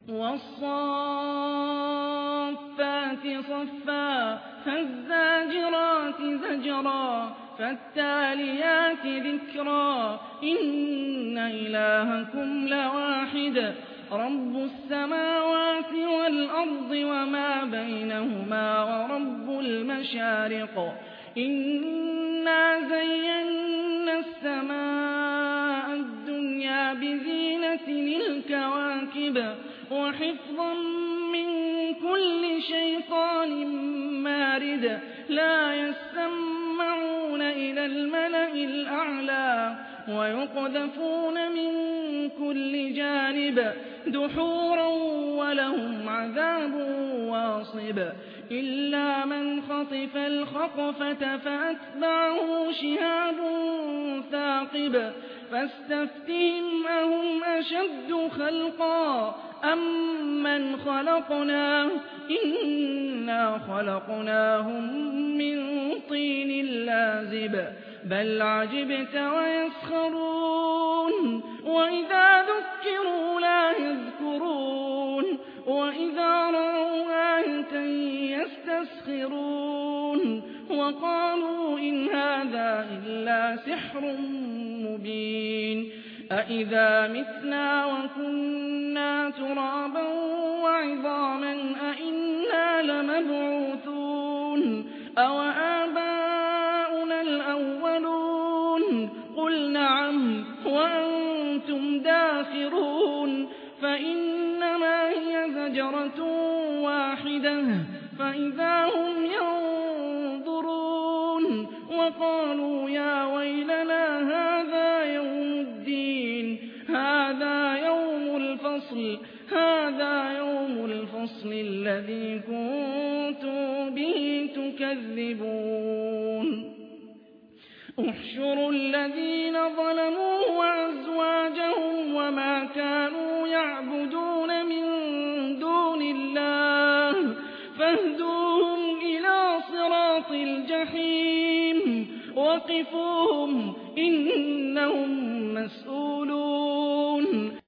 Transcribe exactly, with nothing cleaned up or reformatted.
وَالصَّافَّاتِ صَفًّا فَالزَّاجِرَاتِ زَجْرًا فَالتَّالِيَاتِ ذِكْرًا إِنَّ إِلَٰهَكُمْ لَوَاحِدٌ رَّبُّ السَّمَاوَاتِ وَالْأَرْضِ وَمَا بَيْنَهُمَا وَرَبُّ الْمَشَارِقِ إِنَّا زَيَّنَّا السَّمَاءَ الدُّنْيَا بِزِينَةٍ الْكَوَاكِبِ وَحِفْظًا مِّن كُلِّ شَيْطَانٍ مَّارِدٍ لَّا يَسَّمَّعُونَ إِلَى الْمَلَإِ الْأَعْلَىٰ وَيُقْذَفُونَ مِن كُلِّ جَانِبٍ دُحُورًا وَلَهُمْ عَذَابٌ وَاصِبٌ إِلَّا مَنْ خَطِفَ الْخَطْفَةَ فَأَتْبَعَهُ شِهَابٌ ثَاقِبٌ فَاسْتَفْتِهِمْ أَهُمْ أَشَدُّ خَلْقًا أَمَّنْ خَلَقْنَا إِنَّا خَلَقْنَاهُم مِّن طِينٍ لَّازِبٍ بَلْ عَجِبْتَ وَيَسْخَرُونَ وَإِذَا ذُكِّرُوا لَا يَذْكُرُونَ وَإِذَا رَأَوْا آيَةً يَسْتَسْخِرُونَ وَقَالُوا إِنْ هَٰذَا إِلَّا سِحْرٌ مُّبِينٌ أَإِذَا مِتْنَا وَكُنَّا تُرَابًا وَعِظَامًا أَإِنَّا لَمَبْعُوثُونَ أَوَآبَاؤُنَا الْأَوَّلُونَ قُلْ نَعَمْ وَأَنتُمْ دَاخِرُونَ فَإِنَّمَا هِيَ زَجْرَةٌ وَاحِدَةٌ فَإِذَا هُمْ يَنظُرُونَ وَقَالُوا يَا وَيْلَنَا هَٰذَا يَوْمُ الدِّينِ هَٰذَا يَوْمُ الْفَصْلِ هَٰذَا يَوْمُ الْفَصْلِ الَّذِي كُنتُم بِهِ تُكَذِّبُونَ احْشُرُوا الَّذِينَ ظَلَمُوا وَأَزْوَاجَهُمْ وَمَا كَانُوا يَعْبُدُونَ مِن دُونِ اللَّهِ فَاهْدُوهُمْ إِلَىٰ صِرَاطِ الْجَحِيمِ وَقِفُوهُمْ إِنَّهُم مَّسْئُولُونَ